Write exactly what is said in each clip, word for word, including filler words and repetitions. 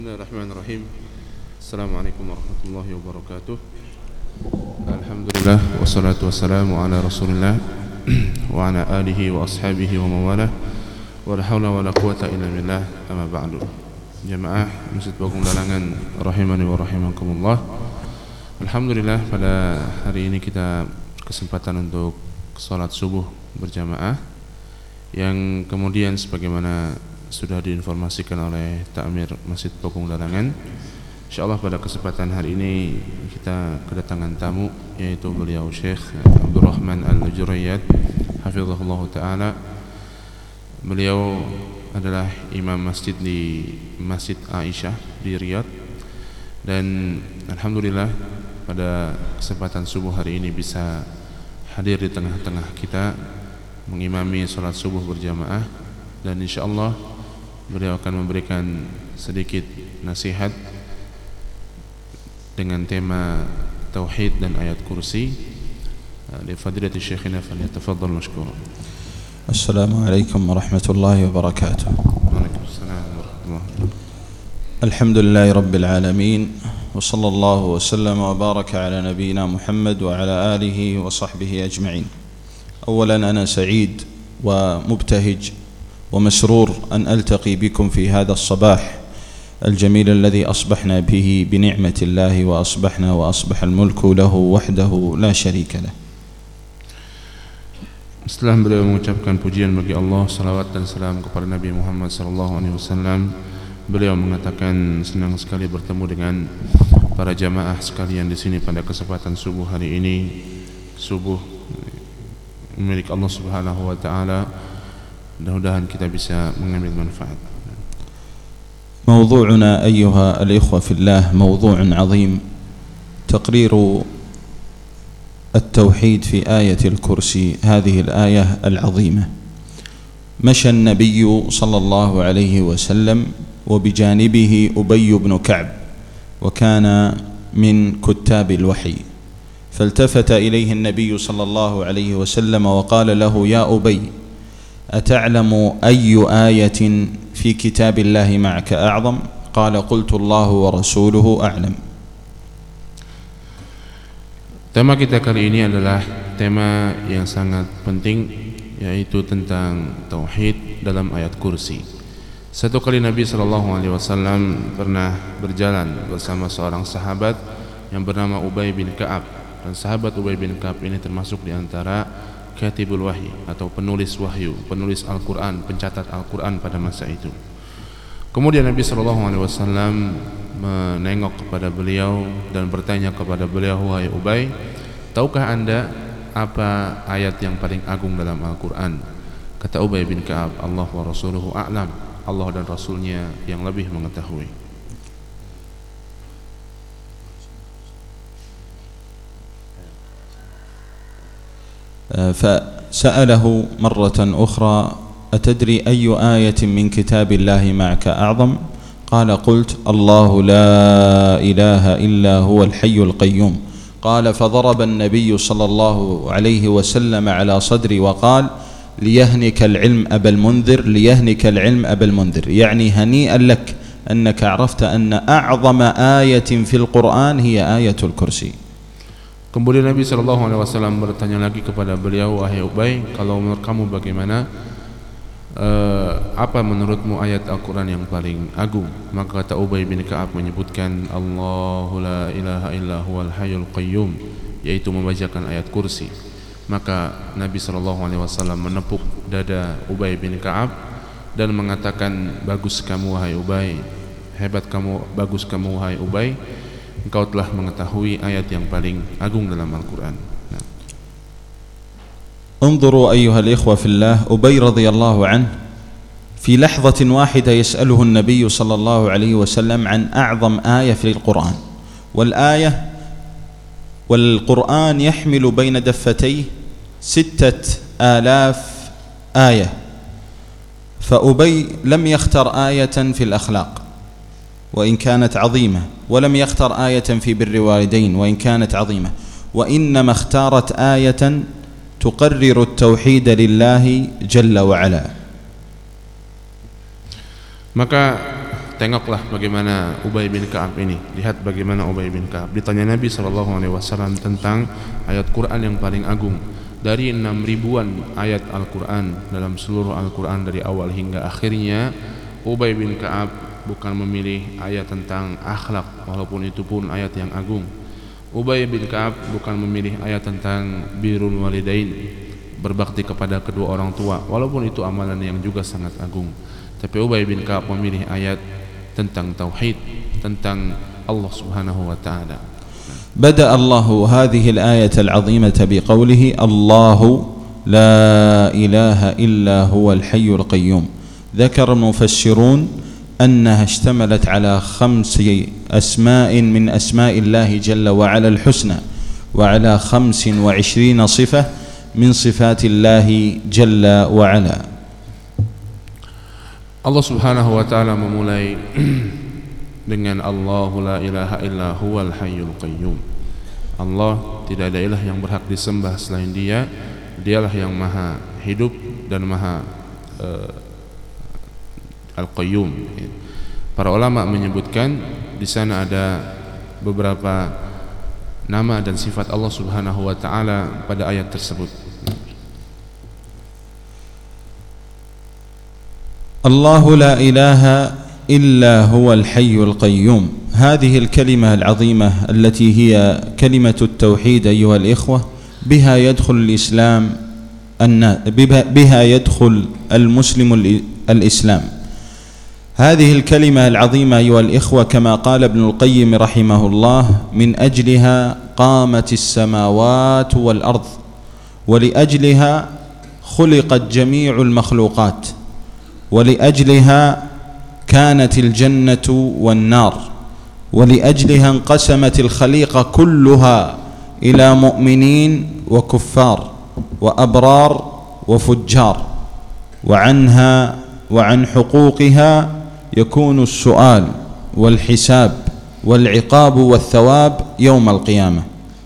Bismillahirrahmanirrahim. Assalamualaikum warahmatullahi wabarakatuh. Alhamdulillah wassalatu wassalamu ala Rasulillah wa ala alihi wa ashabihi wa mawalah. Wa la haula wa la quwata illa billah. Amma ba'du. Jamaah Masjid Bagong Dalangan rahimani wa rahimakumullah. Alhamdulillah pada hari ini kita kesempatan untuk salat subuh berjamaah yang kemudian sebagaimana sudah diinformasikan oleh Ta'mir Masjid Bagong Dalangan. InsyaAllah pada kesempatan hari ini kita kedatangan tamu, yaitu beliau Syekh Abdurrahman Al-Jurayyad hafizahullah ta'ala. Beliau adalah imam masjid di Masjid Aisyah di Riyadh. Dan Alhamdulillah pada kesempatan subuh hari ini bisa hadir di tengah-tengah kita mengimami salat subuh berjamaah. Dan insyaAllah beliau akan memberikan sedikit nasihat dengan tema tauhid dan ayat kursi. Li fadilati syekhina falyatafaddal mashkura. Assalamualaikum warahmatullahi wabarakatuh. Waalaikumsalam warahmatullahi wabarakatuh. Alhamdulillahi rabbil alamin wa sallallahu wa sallama wa baraka ala nabiyyina Muhammad wa ala alihi wa sahbihi ajma'in. Awalan ana sa'id wa mubtahij ومسرور أن ألتقي بكم في هذا الصباح الجميل الذي أصبحنا به بنعمة الله وأصبحنا وأصبح الملك له وحده لا شريك له. Setelah beliau mengucapkan pujian bagi Allah, salawat dan salam kepada Nabi Muhammad sallallahu alaihi wasallam, beliau mengatakan senang sekali bertemu dengan para jamaah sekalian di sini pada kesempatan subuh hari ini, subuh milik Allah Subhanahu wa taala. Mudah-mudahan kita bisa mengambil manfaat. موضوعنا أيها الإخوة في الله موضوع عظيم، تقرير التوحيد في آية الكرسي. هذه الآية العظيمة مشى النبي صلى الله عليه وسلم وبجانبه أبي بن كعب، وكان من كتاب الوحي، فالتفت إليه النبي صلى الله عليه وسلم وقال له: يا أبي، أتعلم أي آية في كتاب الله معك أعظم؟ قال: قلت الله ورسوله أعلم. Tema kita kali ini adalah tema yang sangat penting, yaitu tentang tauhid dalam ayat kursi. Satu kali Nabi shallallahu alaihi wasallam pernah berjalan bersama seorang sahabat yang bernama Ubay bin Ka'ab. Dan sahabat Ubay bin Ka'ab ini termasuk di antara Katibul Wahyi atau penulis wahyu, penulis Al-Quran, pencatat Al-Quran pada masa itu. Kemudian Nabi shallallahu alaihi wasallam menengok kepada beliau dan bertanya kepada beliau: wahai Ubay, tahukah anda apa ayat yang paling agung dalam Al-Quran? Kata Ubay bin Ka'ab: Allah wa rasuluhu a'lam, Allah dan Rasulnya yang lebih mengetahui. فسأله مرة أخرى: أتدري أي آية من كتاب الله معك أعظم؟ قال: قلت الله لا إله إلا هو الحي القيوم. قال: فضرب النبي صلى الله عليه وسلم على صدري وقال: ليهنك العلم أبا المنذر، ليهنك العلم أبا المنذر، يعني هنيئا لك أنك عرفت أن أعظم آية في القرآن هي آية الكرسي. Kemudian Nabi shallallahu alaihi wasallam bertanya lagi kepada beliau: wahai Ubay, kalau menurut kamu bagaimana? Uh, apa menurutmu ayat Al-Quran yang paling agung? Maka kata Ubay bin Ka'ab menyebutkan Allahu la ilaha illa huwal hayyul qayyum, yaitu membacakan ayat kursi. Maka Nabi shallallahu alaihi wasallam menepuk dada Ubay bin Ka'ab dan mengatakan: bagus kamu wahai Ubay, hebat kamu, bagus kamu wahai Ubay, engkau telah mengetahui ayat yang paling agung dalam Al-Quran. Nah. انظروا أيها الإخوة في الله، أبي رضي الله عنه في لحظة واحدة يسأله النبي صلى الله عليه وسلم عن أعظم آية في القرآن، والآية والقرآن يحمل بين دفتيه ستة آلاف آية، فأبي لم يختر آية في الأخلاق وإن كانت عظيمة، ولم يختر آية في بر الوالدين وإن كانت عظيمة، وإنما اختارت آية تقرر التوحيد لله جل وعلا. Maka tengoklah bagaimana Ubay bin Ka'ab ini. Lihat bagaimana Ubay bin Ka'ab. Ditanya Nabi shallallahu alaihi wasallam tentang ayat Quran yang paling agung. Dari enam ribuan ayat Al-Quran, dalam seluruh Al-Quran dari awal hingga akhirnya, Ubay bin Ka'ab bukan memilih ayat tentang akhlak, walaupun itu pun ayat yang agung. Ubay bin Ka'ab bukan memilih ayat tentang birrul walidain, berbakti kepada kedua orang tua, walaupun itu amalan yang juga sangat agung. Tapi Ubay bin Ka'ab memilih ayat tentang tauhid, tentang Allah Subhanahu wa taala. بدأ الله هذه الآية العظيمة بقوله الله لا إله إلا هو الحي القيوم. ذكر المفسرون أنها اشتملت على خمس أسماء من أسماء الله جل وعلا الحسنى، وعلى خمس وعشرين صفة من صفات الله جل وعلا. Allah Subhanahu wa taala memulai dengan Allahu la ilaha illa huwal hayyul qayyum. Allah, tidak ada ilah yang berhak disembah selain Dia. Dialah yang maha hidup dan maha uh, al-qayyum. Para ulama menyebutkan di sana ada beberapa nama dan sifat Allah Subhanahu wa taala pada ayat tersebut. Allahu la ilaha إلا هو الحي القيوم. هذه الكلمة العظيمة التي هي كلمة التوحيد أيها الإخوة، بها يدخل الإسلام، بها يدخل المسلم الإسلام. هذه الكلمة العظيمة أيها الإخوة كما قال ابن القيم رحمه الله: من أجلها قامت السماوات والأرض، ولأجلها خلقت جميع المخلوقات، ولأجلها كانت الجنة والنار، ولأجلها انقسمت الخليقة كلها إلى مؤمنين وكفار وأبرار وفجار، وعنها وعن حقوقها يكون السؤال والحساب والعقاب والثواب يوم القيامة.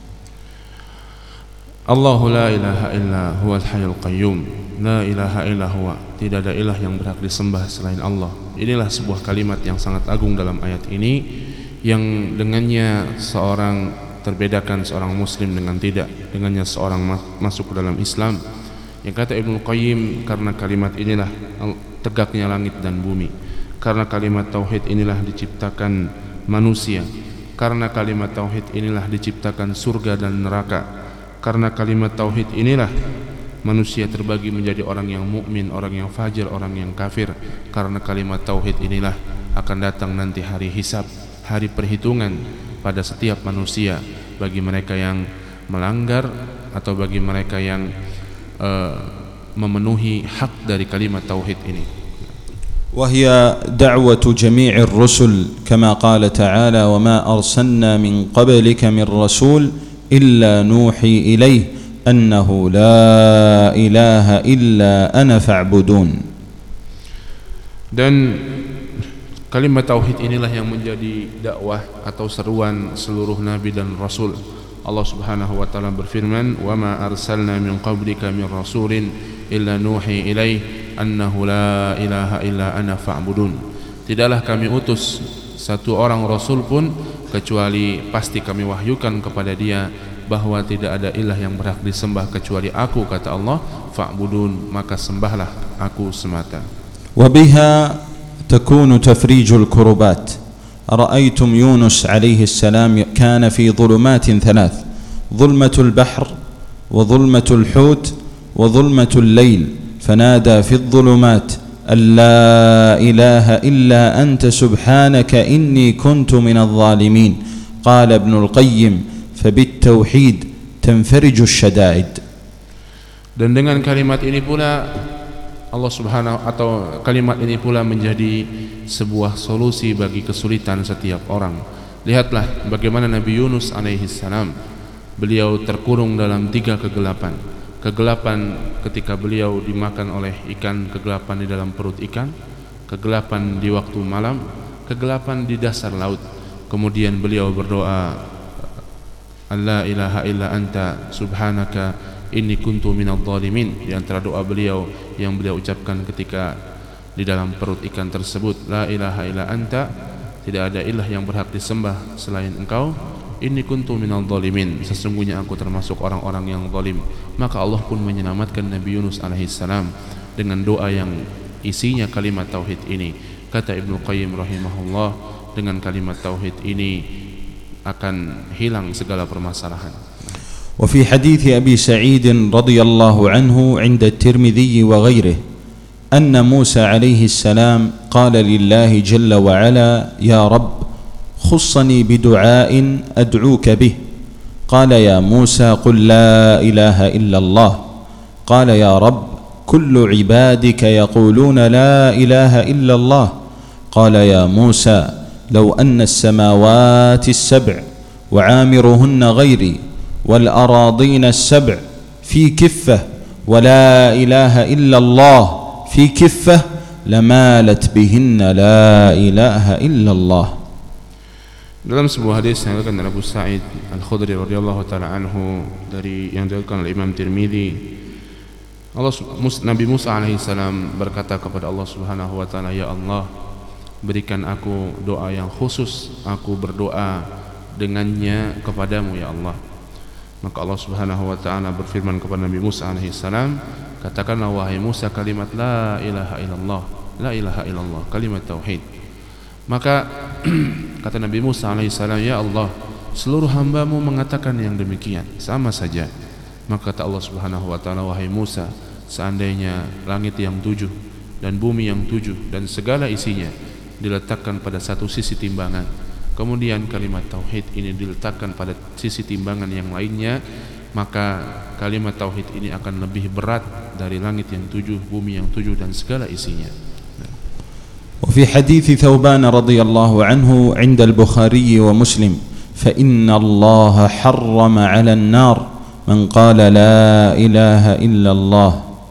الله لا إله إلا هو الحي القيوم. La ilaha illa huwa, tidak ada ilah yang berhak disembah selain Allah. Inilah sebuah kalimat yang sangat agung dalam ayat ini, yang dengannya seorang terbedakan seorang muslim dengan tidak, dengannya seorang masuk ke dalam Islam. Yang kata Ibnu Qayyim, karena kalimat inilah tegaknya langit dan bumi, karena kalimat tauhid inilah diciptakan manusia, karena kalimat tauhid inilah diciptakan surga dan neraka, karena kalimat tauhid inilah manusia terbagi menjadi orang yang mukmin, orang yang fajir, orang yang kafir. Karena kalimat tauhid inilah akan datang nanti hari hisab, hari perhitungan pada setiap manusia, bagi mereka yang melanggar atau bagi mereka yang uh, memenuhi hak dari kalimat tauhid ini. وهي دعوة جميع الرسل كما قال تعالى: وما أرسلنا من قبلك من رسول إلا نوحي إليه أنه لا إله إلا أنا فاعبدون. Dan kalimat tauhid inilah yang menjadi dakwah atau seruan seluruh nabi dan rasul. Allah Subhanahu wa taala berfirman: "Wa ma arsalna min qablika min rasulin illa nuhi ilaih annahu la ilaha illa ana fa'budun." Tidaklah kami utus satu orang rasul pun kecuali pasti kami wahyukan kepada dia bahwa tidak ada ilah yang berhak disembah kecuali aku, kata Allah, fa'budun, maka sembahlah aku semata. Wabiha takunu tafrijul kurubat. Ra'aytum Yunus alaihi salam kana fi dhulumatin thalath, dhulmatul bahr wa dhulmatul hut wa dhulmatul layl, fanada fi dhulumat an la ilaha illa anta subhanaka inni kuntu minadh dhalimin. Qala Ibnul Qayyim: فبالتوحيد تنفرج الشدائد. Dan dengan kalimat ini pula Allah Subhanahu atau kalimat ini pula menjadi sebuah solusi bagi kesulitan setiap orang. Lihatlah bagaimana Nabi Yunus alaihi salam, beliau terkurung dalam tiga kegelapan. Kegelapan ketika beliau dimakan oleh ikan, kegelapan di dalam perut ikan, kegelapan di waktu malam, kegelapan di dasar laut. Kemudian beliau berdoa, La ilaha illa anta subhanaka inni kuntu minadh dhalimin. Di antara doa beliau yang beliau ucapkan ketika di dalam perut ikan tersebut, la ilaha illa anta, tidak ada ilah yang berhak disembah selain engkau, inni kuntu minal zalimin, sesungguhnya aku termasuk orang-orang yang zalim. Maka Allah pun menyelamatkan Nabi Yunus alaihissalam dengan doa yang isinya kalimat tauhid ini. Kata Ibnu Qayyim rahimahullah, dengan kalimat tauhid ini akan hilang segala permasalahan. وفي حديث أبي سعيد رضي الله عنه عند الترمذي وغيره أن موسى عليه السلام قال لله جل وعلا يا رب خصني بدعاء أدعوك به. قال يا موسى قل لا إله إلا الله. قال يا رب كل عبادك يقولون لا إله إلا الله. قال يا موسى لو أن السماوات السبع وعامرهن غيري والأراضين السبع في كفة ولا إله إلا الله في كفة لمالت بهن لا إله إلا الله. Dalam sebuah hadis yang diriwayatkan oleh Abu Sa'id Al-Khudri radhiyallahu taala anhu dari yang diriwayatkan oleh Imam Tirmidzi, Allah Nabi Musa alaihissalam berkata kepada Allah Subhanahu wa taala, ya Allah, berikan aku doa yang khusus, aku berdoa dengannya kepadamu ya Allah. Maka Allah Subhanahu wa taala berfirman kepada Nabi Musa alaihissalam, katakanlah wahai Musa kalimat la ilaha illallah, la ilaha illallah, kalimat tauhid. Maka kata Nabi Musa alaihissalam, ya Allah, seluruh hambamu mengatakan yang demikian, sama saja. Maka kata Allah Subhanahu wa taala, wahai Musa, seandainya langit yang tujuh dan bumi yang tujuh dan segala isinya diletakkan pada satu sisi timbangan, kemudian kalimat tauhid ini diletakkan pada sisi timbangan yang lainnya, maka kalimat tauhid ini akan lebih berat dari langit yang tujuh, bumi yang tujuh dan segala isinya. وفي حديث ثوبان رضي الله عنه عند البخاري ومسلم فإن الله حرم على النار من قال لا إله إلا الله.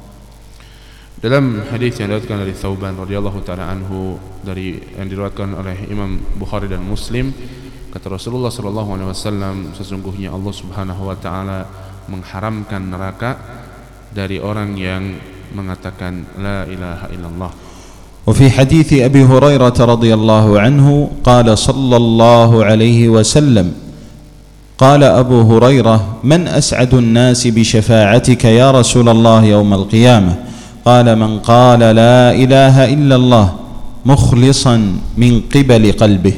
Dalam hadis yang diriwayatkan dari Thauban radhiyallahu taala anhu dari yang diriwayatkan oleh Imam Bukhari dan Muslim, kata Rasulullah sallallahu alaihi wasallam, sesungguhnya Allah Subhanahu wa taala mengharamkan neraka dari orang yang mengatakan la ilaha illallah. وفي حديث أبي هريرة رضي الله عنه قال صلى الله عليه وسلم قال أبو هريرة من أسعد الناس بشفاعتك يا رسول الله يوم القيامة؟ قال من قال لا إله إلا الله مخلصا من قبل قلبه.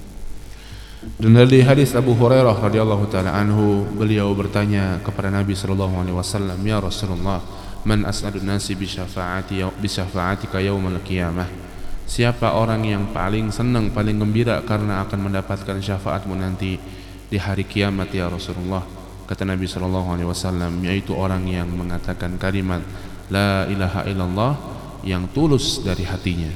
Dan dari hadis Abu Hurairah radhiyallahu taala anhu, beliau bertanya kepada Nabi sallallahu alaihi wasallam, ya Rasulullah, man as'adun nasi bi syafaati bi syafaatika yaumil qiyamah? Siapa orang yang paling senang, paling gembira karena akan mendapatkan syafaatmu nanti di hari kiamat ya Rasulullah? Kata Nabi sallallahu alaihi wasallam, yaitu orang yang mengatakan kalimat la ilaha illallah yang tulus dari hatinya.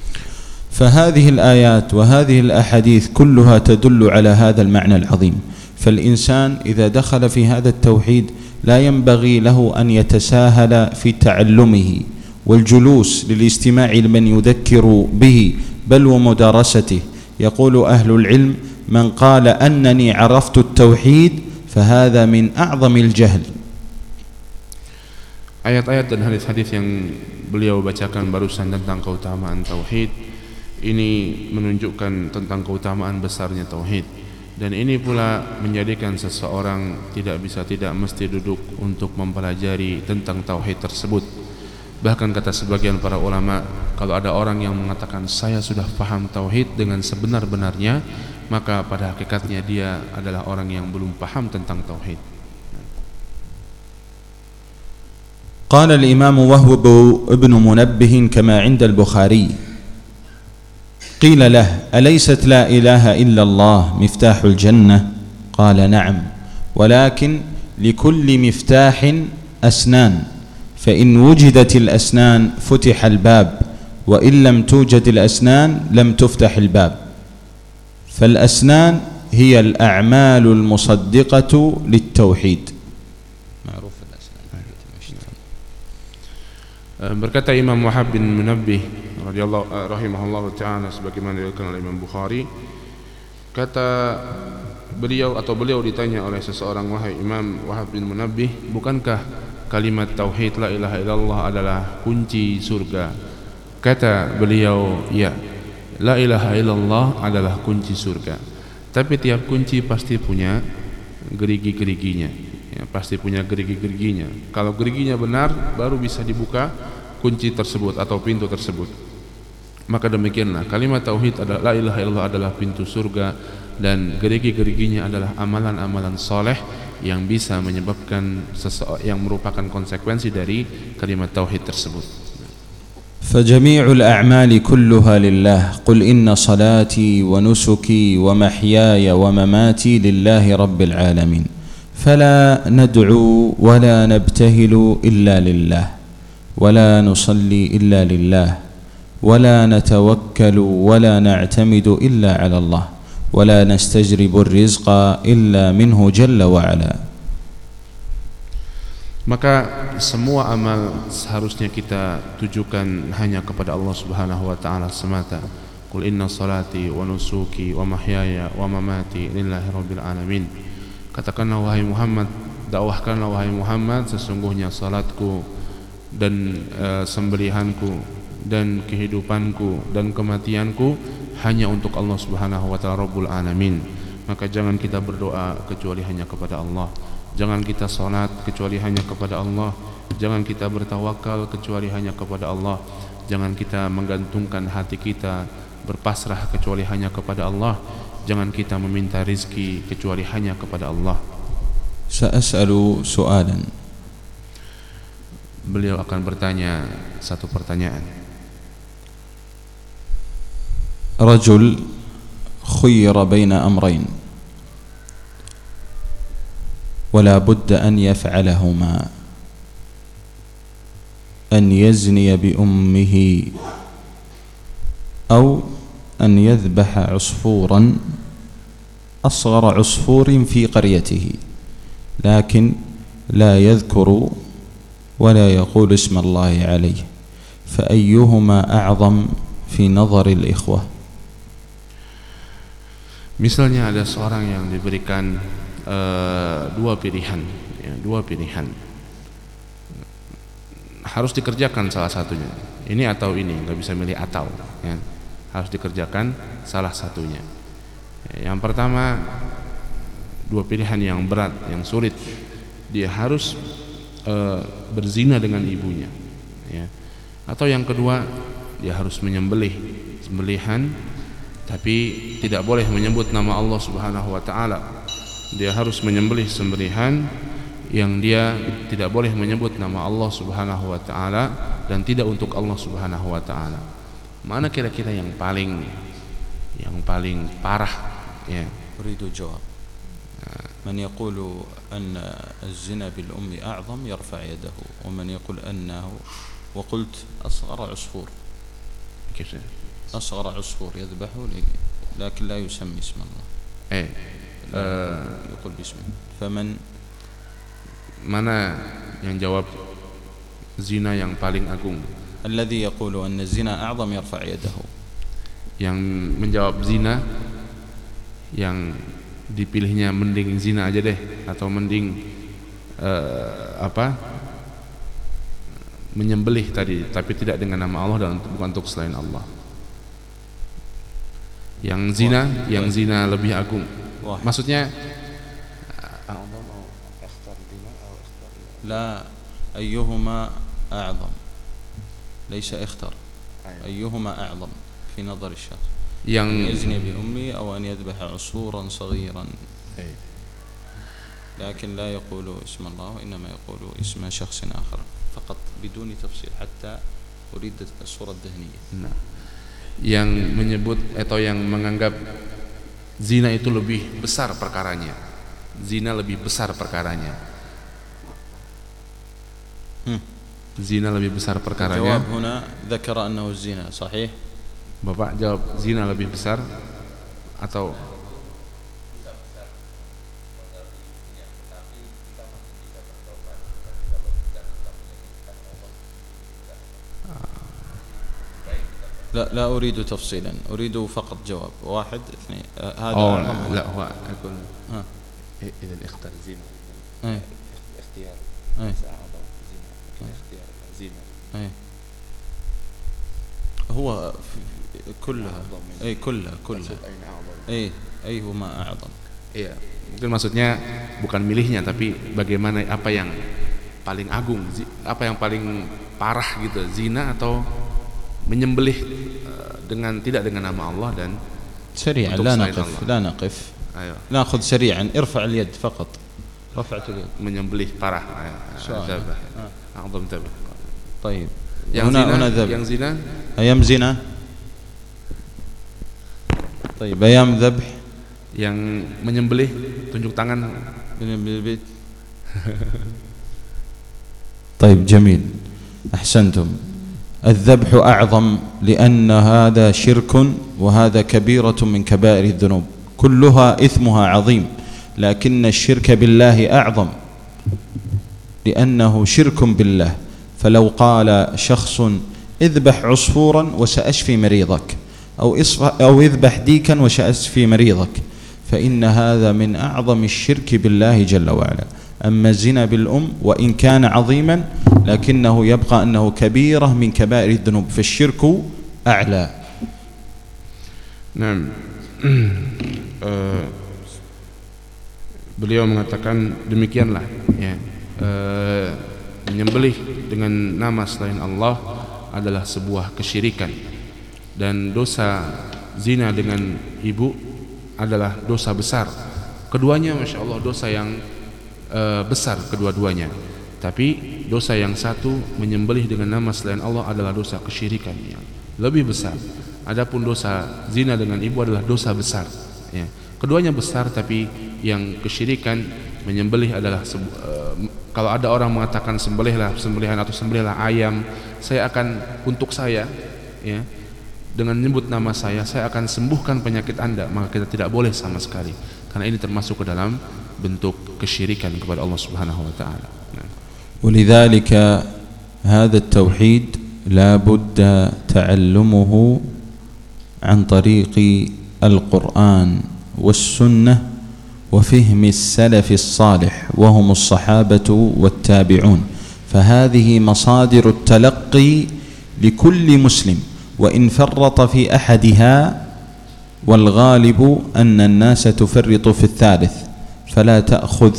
فهذه الآيات وهذه الأحاديث كلها تدل على هذا المعنى العظيم. فالإنسان إذا دخل في هذا التوحيد لا ينبغي له أن يتساهل في تعلمه والجلوس للاستماع لمن يذكر به بل ومدارسته. يقول أهل العلم من قال أنني عرفت التوحيد فهذا من أعظم الجهل. Ayat-ayat dan hadis-hadis yang beliau bacakan barusan tentang keutamaan tauhid ini menunjukkan tentang keutamaan besarnya tauhid, dan ini pula menjadikan seseorang tidak bisa tidak mesti duduk untuk mempelajari tentang tauhid tersebut. Bahkan kata sebagian para ulama, kalau ada orang yang mengatakan saya sudah paham tauhid dengan sebenar-benarnya, maka pada hakikatnya dia adalah orang yang belum paham tentang tauhid. قال الإمام وهب ابن منبه كما عند البخاري قيل له أليست لا إله إلا الله مفتاح الجنة؟ قال نعم، ولكن لكل مفتاح أسنان، فإن وجدت الأسنان فتح الباب، وإن لم توجد الأسنان لم تفتح الباب. فالأسنان هي الأعمال المصدقة للتوحيد. Berkata Imam Wahab bin Munabbih radhiyallahu rahimahullahu taala sebagaimana diriwayatkan oleh Imam Bukhari, kata beliau atau beliau ditanya oleh seseorang, wahai Imam Wahab bin Munabbih, bukankah kalimat tauhid la ilaha illallah adalah kunci surga? Kata beliau, ya, la ilaha illallah adalah kunci surga. Tapi tiap kunci pasti punya gerigi-geriginya, ya, pasti punya gerigi-geriginya. Kalau geriginya benar, baru bisa dibuka kunci tersebut atau pintu tersebut. Maka demikianlah kalimat tauhid adalah la ilaha illallah adalah pintu surga, dan gerigi-geriginya adalah amalan-amalan soleh yang bisa menyebabkan seseorang, yang merupakan konsekuensi dari kalimat tauhid tersebut. فجميع الأعمال كلها لله قل إن صلاتي ونسكي ومحياي ومماتي لله رب العالمين فلا ندعو ولا نبتهل إلا لله ولا نصلي إلا لله ولا نتوكل ولا نعتمد إلا على الله ولا نستجرب الرزق إلا منه جل وعلا. Maka semua amal seharusnya kita tujukan hanya kepada Allah Subhanahu wa taala semata. Qul inna salati wa nusuki wa mahyaya wa mamati lillahi rabbil alamin. Katakanlah wahai Muhammad, dakwahkanlah wahai Muhammad, sesungguhnya salatku dan uh, sembelihanku dan kehidupanku dan kematianku hanya untuk Allah Subhanahu wa taala Rabbul alamin. Maka jangan kita berdoa kecuali hanya kepada Allah. Jangan kita salat kecuali hanya kepada Allah. Jangan kita bertawakal kecuali hanya kepada Allah. Jangan kita menggantungkan hati kita berpasrah kecuali hanya kepada Allah. Jangan kita meminta rizki kecuali hanya kepada Allah. Sa'as'alu su'alan. Beliau akan bertanya satu pertanyaan. Rajul khuyira baina amrayn ولا بد أن يفعلهما أن يزني بأمه أو أن يذبح عصفورا أصغر عصفور في قريته لكن لا يذكر ولا يقول اسم الله عليه فأيهما أعظم في نظر الإخوة. Misalnya ada seorang yang diberikan Uh, dua pilihan, ya, dua pilihan harus dikerjakan salah satunya, ini atau ini, nggak bisa milih atau, ya. Harus dikerjakan salah satunya. Ya, yang pertama, dua pilihan yang berat, yang sulit. Dia harus uh, berzina dengan ibunya, ya. Atau yang kedua, dia harus menyembelih sembelihan, tapi tidak boleh menyebut nama Allah Subhanahu wa taala. Dia harus menyembelih sembelihan yang dia tidak boleh menyebut nama Allah Subhanahu wa taala dan tidak untuk Allah Subhanahu wa taala. Mana kira-kira yang paling yang paling parah, ya? Uridu jawab. Man yaqulu anna az-zina bil ummi a'zam yarfa' yadahu wa man yaqul annahu wa qult asghara 'usfur. Kif? Asghara 'usfur yadhbahu lakin la yusammi isma Allah. Eh يقول باسمه فمن mana yang jawab zina yang paling agung? الذي يقول أن الزنا أعظم يرفع يده. Yang menjawab zina yang dipilihnya mending zina aja deh, atau mending uh, apa menyembelih tadi tapi tidak dengan nama Allah dan bukan untuk selain Allah. Yang zina, Wah, yang zina lebih agung. Wah. Maksudnya لا أيهما أعظم ليس اختر أيهما أعظم في نظر الشخص yang أن يزني بأمي أو أن يذبح عصفورا صغيرا لكن لا يقول اسم الله وإنما يقول اسم شخص آخر فقط بدون تفصيل حتى أريد الصورة الذهنية. Nah, yang menyebut atau yang menganggap zina itu lebih besar perkaranya, zina lebih besar perkaranya, hmm. zina lebih besar perkaranya. Jawab huna dzakara annahu zina, sahih? Bapak jawab zina lebih besar atau لا لا أريد تفصيلا، أريد فقط جواب واحد اثنين هذا أو لا هو أقول ها إذا الاختيار زينة أي اختيار أي أعظم زينة اختيار زينة أي هو كلها أي كلها كلها أي أي هو ما أعظم. Iya, mungkin maksudnya bukan milihnya tapi bagaimana apa yang paling agung, apa yang paling parah gitu, zina atau menyembelih dengan tidak dengan nama Allah dan سريعا لا نقف لا نقف أيوة. نأخذ سريعا ارفع اليد فقط رفعت اليد menyembelih parah ذبح أعظم ذبح. طيب yang هنا zina, هنا ذبح yang zina أيام زنا. طيب أيام ذبح yang menyembelih tunjuk tangan. طيب جميل أحسنتم. الذبح أعظم لأن هذا شرك وهذا كبيرة من كبائر الذنوب كلها إثمها عظيم لكن الشرك بالله أعظم لأنه شرك بالله. فلو قال شخص اذبح عصفورا وسأشفي مريضك أو أو اذبح ديكا وسأشفي مريضك فإن هذا من أعظم الشرك بالله جل وعلا. أما الزنا بالأم وإن كان عظيما لكنه يبقى أنه كبيرة من كبائر الذنوب فالشرك أعلى. نعم. uh, beliau mengatakan demikianlah ya, uh, menyembelih dengan nama selain Allah adalah sebuah kesyirikan dan dosa zina dengan ibu adalah dosa besar. Keduanya Masya Allah dosa yang uh, besar kedua-duanya. Tapi dosa yang satu menyembelih dengan nama selain Allah adalah dosa kesyirikan yang lebih besar. Adapun dosa zina dengan ibu adalah dosa besar. Ya. Keduanya besar tapi yang kesyirikan menyembelih adalah uh, kalau ada orang mengatakan sembelihlah sembelihan atau sembelihlah ayam, saya akan untuk saya ya dengan menyebut nama saya, saya akan sembuhkan penyakit Anda, maka kita tidak boleh sama sekali. Karena ini termasuk ke dalam bentuk kesyirikan kepada Allah Subhanahu wa taala. ولذلك هذا التوحيد لا بد تعلمه عن طريق القرآن والسنة وفهم السلف الصالح وهم الصحابة والتابعون. فهذه مصادر التلقي لكل مسلم وإن فرط في أحدها والغالب أن الناس تفرط في الثالث فلا تأخذ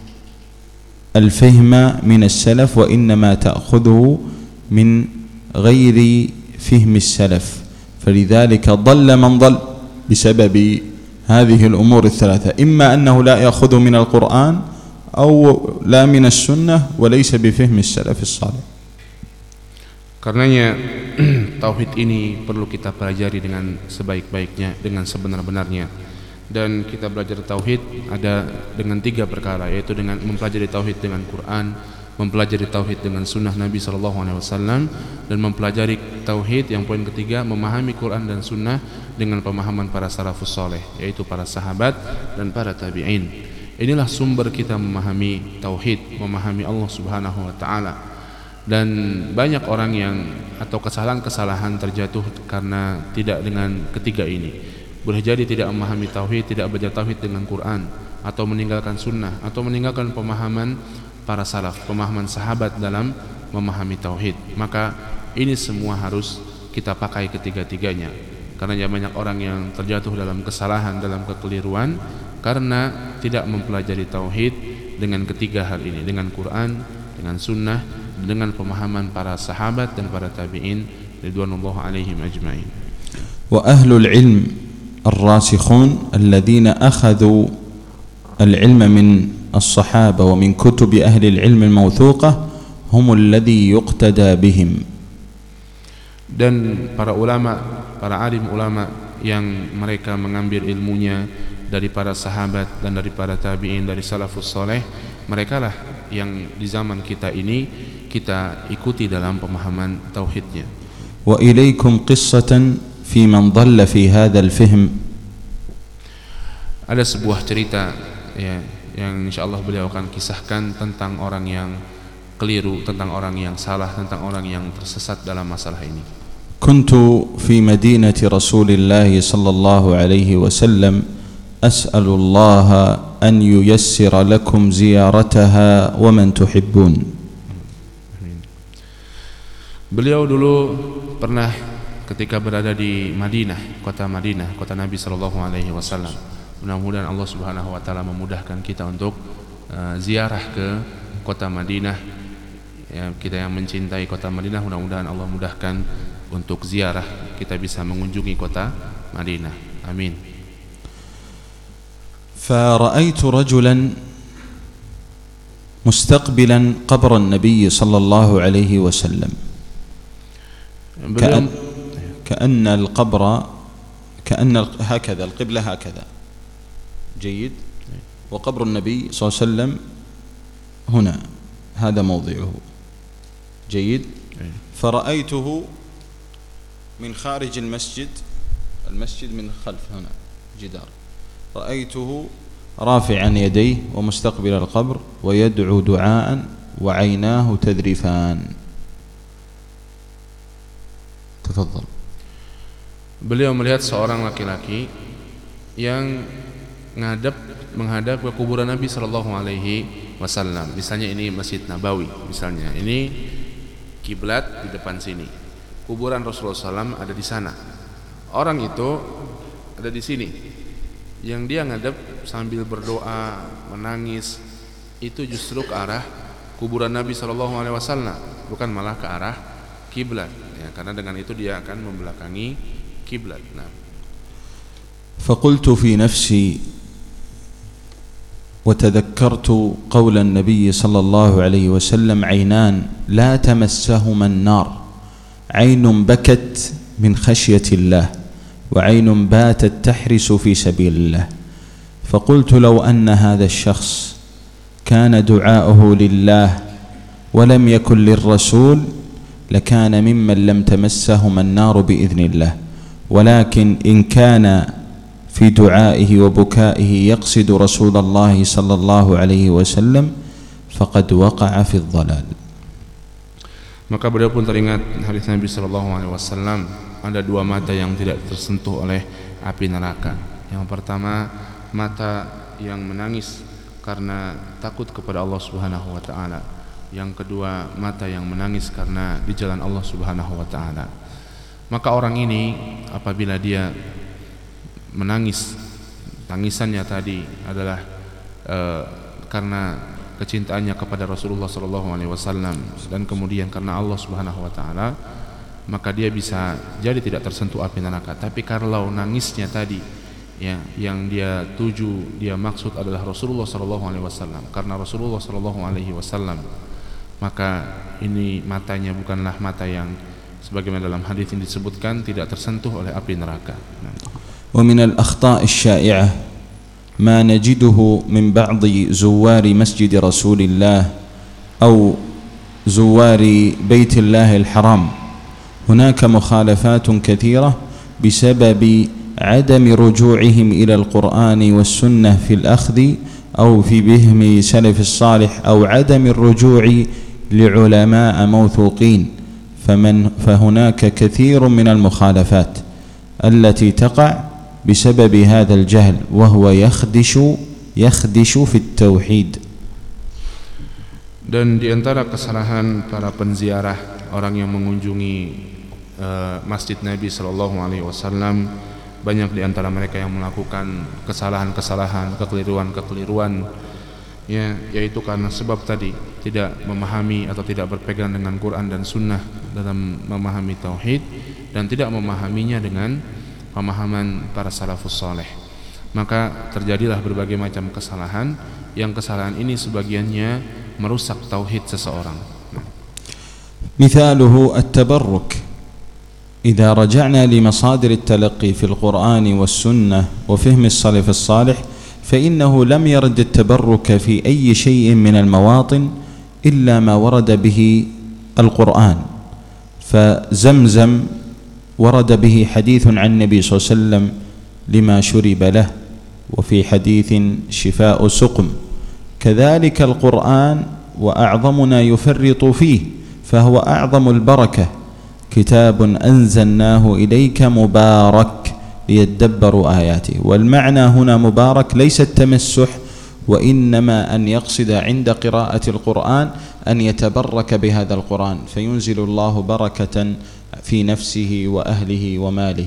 الفهم من السلف وإنما تأخذه من غير فهم السلف. فلذلك ضل من ضل بسبب هذه الأمور الثلاثة إما أنه لا يأخذ من القرآن أو لا من السنة وليس بفهم السلف الصالح. Karenanya tauhid ini perlu kita pelajari dengan sebaik-baiknya, dengan sebenar-benarnya. Dan kita belajar tauhid ada dengan tiga perkara, yaitu dengan mempelajari tauhid dengan Quran, mempelajari tauhid dengan sunnah Nabi sallallahu alaihi wasallam, dan mempelajari tauhid yang poin ketiga memahami Quran dan sunnah dengan pemahaman para salafus saleh, yaitu para sahabat dan para tabi'in. Inilah sumber kita memahami tauhid, memahami Allah Subhanahu wa taala. Dan banyak orang yang atau kesalahan-kesalahan terjatuh karena tidak dengan ketiga ini. Boleh jadi tidak memahami tauhid, tidak belajar tauhid dengan Quran, atau meninggalkan sunnah, atau meninggalkan pemahaman para salaf, pemahaman sahabat dalam memahami tauhid. Maka ini semua harus kita pakai ketiga-tiganya. Karena banyak orang yang terjatuh dalam kesalahan, dalam kekeliruan karena tidak mempelajari tauhid dengan ketiga hal ini, dengan Quran, dengan sunnah, dengan pemahaman para sahabat dan para tabi'in ridwanullah alaihim ajma'in. Wa ahlul ilm الراسخون الذين أخذوا العلم من الصحابة ومن كتب أهل العلم الموثوقة هم الذي يقتدى بهم. Dan para ulama, para alim ulama yang mereka mengambil ilmunya dari para sahabat dan dari para tabi'in, dari salafus saleh, mereka lah yang di zaman kita ini kita ikuti dalam pemahaman tauhidnya. Wa ilaikum qissatan fi man dhalla fi hadha al-fihm. Ada sebuah cerita ya yang insyaallah beliau akan kisahkan tentang orang yang keliru, tentang orang yang salah, tentang orang yang tersesat dalam masalah ini. Kuntu fi madinati Rasulillah sallallahu alaihi wasallam as'alu Allah an yuyassira lakum ziyarataha wa man tuhibbun. Beliau dulu pernah ketika berada di Madinah, kota Madinah, kota Nabi sallallahu alaihi wasallam. Mudah-mudahan Allah Subhanahu wa taala memudahkan kita untuk uh, ziarah ke kota Madinah. Ya, kita yang mencintai kota Madinah, mudah-mudahan Allah mudahkan untuk ziarah, kita bisa mengunjungi kota Madinah. Amin. فرأيت رجلا مستقبلا قبر النبي صلى الله عليه وسلم كأن, كأن القبر كأن هكذا القبلة هكذا جيد، وقبر النبي صلى الله عليه وسلم هنا هذا موضعه جيد. فرأيته من خارج المسجد، المسجد من خلف هنا جدار، رأيته رافعا يديه ومستقبل القبر ويدعو دعاء وعيناه تذرفان. تفضل. Beliau melihat seorang laki-laki yang ngadep menghadap ke kuburan Nabi sallallahu alaihi wasallam. Misalnya ini Masjid Nabawi, misalnya ini kiblat di depan sini. Kuburan Rasulullah sallallahu alaihi wasallam ada di sana. Orang itu ada di sini. Yang dia ngadep sambil berdoa, menangis, itu justru ke arah kuburan Nabi sallallahu alaihi wasallam, bukan malah ke arah kiblat. Ya, karena dengan itu dia akan membelakangi kiblat. Nah. فقلت في نفسي وتذكرت قول النبي صلى الله عليه وسلم: عينان لا تمسهما النار، عين بكت من خشية الله وعين باتت تحرس في سبيل الله. فقلت لو أن هذا الشخص كان دعاؤه لله ولم يكن للرسول لكان ممن لم تمسهما النار بإذن الله، ولكن إن كان في دعائه وبكائه يقصد رسول الله صلى الله عليه وسلم فقد وقع في الضلال. Maka beliau pun teringat hadis Nabi sallallahu alaihi wasallam, ada dua mata yang tidak tersentuh oleh api neraka. Yang pertama, mata yang menangis karena takut kepada Allah Subhanahu wa taala. Yang kedua, mata yang menangis karena di jalan Allah Subhanahu wa taala. Maka orang ini apabila dia menangis, tangisannya tadi adalah e, karena kecintaannya kepada Rasulullah sallallahu alaihi wasallam dan kemudian karena Allah Subhanahu wa taala, maka dia bisa jadi tidak tersentuh api neraka. Tapi kalau nangisnya tadi ya yang dia tuju, dia maksud adalah Rasulullah sallallahu alaihi wasallam, karena Rasulullah sallallahu alaihi wasallam, maka ini matanya bukanlah mata yang sebagaimana dalam hadis ini disebutkan tidak tersentuh oleh api neraka. Nah. ومن الأخطاء الشائعة ما نجده من بعض زوار مسجد رسول الله أو زوار بيت الله الحرام، هناك مخالفات كثيرة بسبب عدم رجوعهم إلى القرآن والسنة في الأخذ أو في فهم سلف الصالح أو عدم الرجوع لعلماء موثوقين، فمن فهناك كثير من المخالفات التي تقع بسبب هذا الجهل وهو يخدش يخدش في التوحيد. Dan di antara kesalahan para penziarah, orang yang mengunjungi uh, Masjid Nabi sallallahu alaihi wasallam, banyak di antara mereka yang melakukan kesalahan-kesalahan, kekeliruan-kekeliruan, ya, yaitu karena sebab tadi tidak memahami atau tidak berpegang dengan Quran dan Sunnah dalam memahami tauhid dan tidak memahaminya dengan pemahaman para salafus saleh. Maka terjadilah berbagai macam kesalahan, yang kesalahan ini sebagiannya merusak tauhid seseorang. مثاله التبرك. إذا رجعنا لمصادر التلقي في القرآن والسنة وفهم السلف الصالح فإنه لم يرد التبرك في أي شيء من المواطن إلا ما ورد به القرآن. فزمزم ورد به حديث عن النبي صلى الله عليه وسلم لما شرب له، وفي حديث شفاء سقم. كذلك القرآن وأعظمنا يفرط فيه، فهو أعظم البركة، كتاب أنزلناه إليك مبارك ليدبروا آياته. والمعنى هنا مبارك ليس التمسح وإنما أن يقصد عند قراءة القرآن أن يتبرك بهذا القرآن فينزل الله بركة في نفسه وأهله وماله.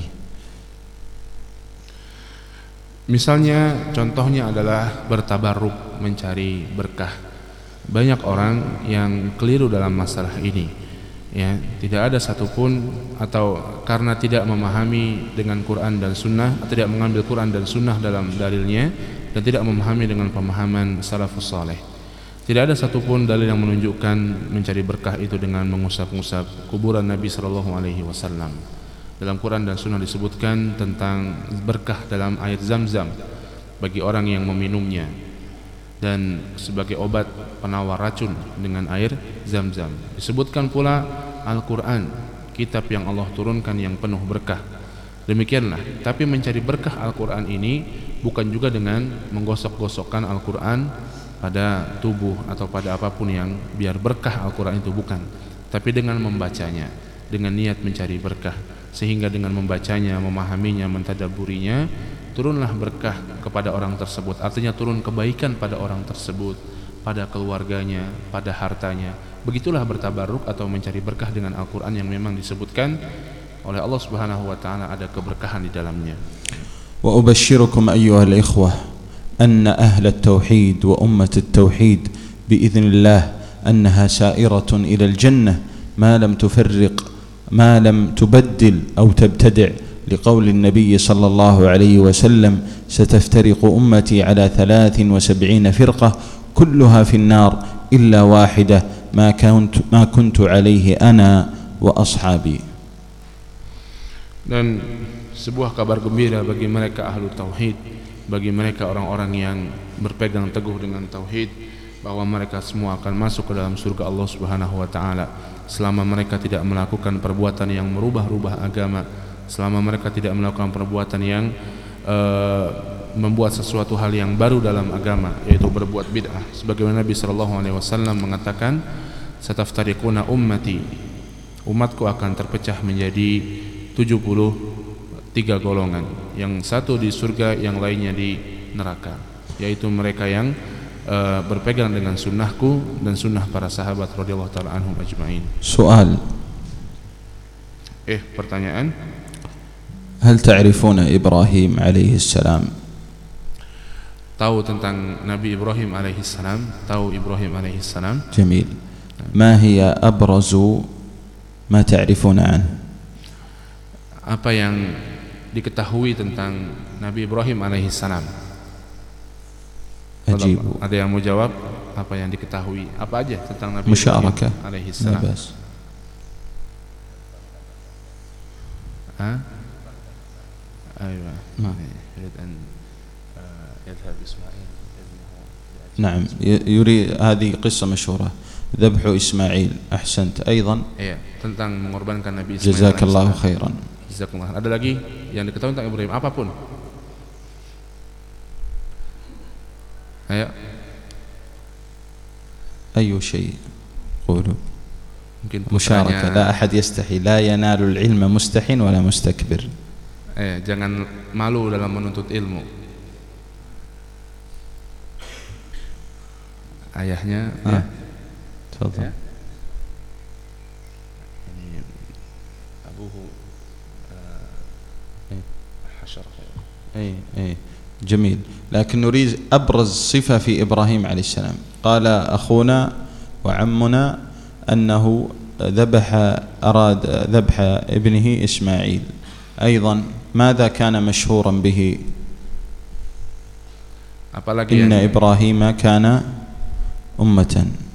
Misalnya, contohnya adalah bertabarruk, mencari berkah. Banyak orang yang keliru dalam masalah ini, ya, tidak ada satupun atau karena tidak memahami dengan Quran dan Sunnah, tidak mengambil Quran dan Sunnah dalam dalilnya, dan tidak memahami dengan pemahaman salafus saleh. Tidak ada satupun dalil yang menunjukkan mencari berkah itu dengan mengusap-ngusap kuburan Nabi sallallahu alaihi wasallam. Dalam Quran dan Sunnah disebutkan tentang berkah dalam air Zam-Zam bagi orang yang meminumnya, dan sebagai obat penawar racun dengan air Zam-Zam. Disebutkan pula Al-Quran, kitab yang Allah turunkan yang penuh berkah. Demikianlah, tapi mencari berkah Al-Quran ini bukan juga dengan menggosok-gosokkan Al-Quran pada tubuh atau pada apapun yang biar berkah Al-Quran itu, bukan. Tapi dengan membacanya, dengan niat mencari berkah, sehingga dengan membacanya, memahaminya, mentadabburinya, turunlah berkah kepada orang tersebut. Artinya turun kebaikan pada orang tersebut, pada keluarganya, pada hartanya. Begitulah bertabarruk atau mencari berkah dengan Al-Quran yang memang disebutkan oleh Allah Subhanahu wa taala ada keberkahan di dalamnya. Wa ubashshirukum ayyuhal ikhwah anna ahla at-tauhid wa ummat at-tauhid biidznillah annaha sa'iratun ila al-jannah ma lam tufarriq ma lam tubaddil aw tabtadi' liqawli an-nabiy sallallahu alayhi wa sallam sataftariqu ummati ala thalathin wa sab'ina firqah kulluha fi an-nar illa wahidah ma kuntu ma kuntu alayhi ana wa ashabi. Dan sebuah kabar gembira bagi mereka ahlu tauhid, bagi mereka orang-orang yang berpegang teguh dengan tauhid, bahwa mereka semua akan masuk ke dalam surga Allah Subhanahu wa taala selama mereka tidak melakukan perbuatan yang merubah-rubah agama, selama mereka tidak melakukan perbuatan yang uh, membuat sesuatu hal yang baru dalam agama, yaitu berbuat bid'ah. Sebagaimana Nabi sallallahu alaihi wasallam mengatakan, "Sataftariquna ummati." Umatku akan terpecah menjadi tujuh puluh tiga golongan, yang satu di surga, yang lainnya di neraka, yaitu mereka yang uh, berpegang dengan sunnahku dan sunnah para sahabat radhiyallahu taala anhum ajma'in. Soal. Eh, pertanyaan. Hal ta'rifuna Ibrahim alaihi salam? Tahu tentang Nabi Ibrahim alaihi salam? Tahu Ibrahim alaihi salam? Jamil. Ma hiya abrazu ma ta'rifuna an? Apa yang diketahui tentang Nabi Ibrahim alaihi salam? Ajibu. Ada yang mau jawab? Apa yang diketahui? Apa aja tentang Nabi Musyarakah Ibrahim alaihi salam? Ha? Aywa. Yurid an yadhhab Ismail. نعم يريد هذه قصة مشهورة ذبح إسماعيل. أحسنت. أيضا iya, tentang mengorbankan Nabi Ismail. جزاك الله خيرا. Ada lagi yang diketahui tentang Ibrahim, apapun. Ayo. أي شيء قولوا. Mungkin مشاركة. لا أحد يستحي. لا ينال العلم مستح ولا مستكبر. Eh, jangan malu dalam menuntut ilmu. Ayahnya, ah. ya. تفضل. Ya. Ini abuhu أي أي جميل. لكن نريد أبرز صفة في إبراهيم عليه السلام. قال أخونا وعمنا أنه ذبح أراد ذبح ابنه إسماعيل. أيضا ماذا كان مشهورا به؟ إن إبراهيم كان أمة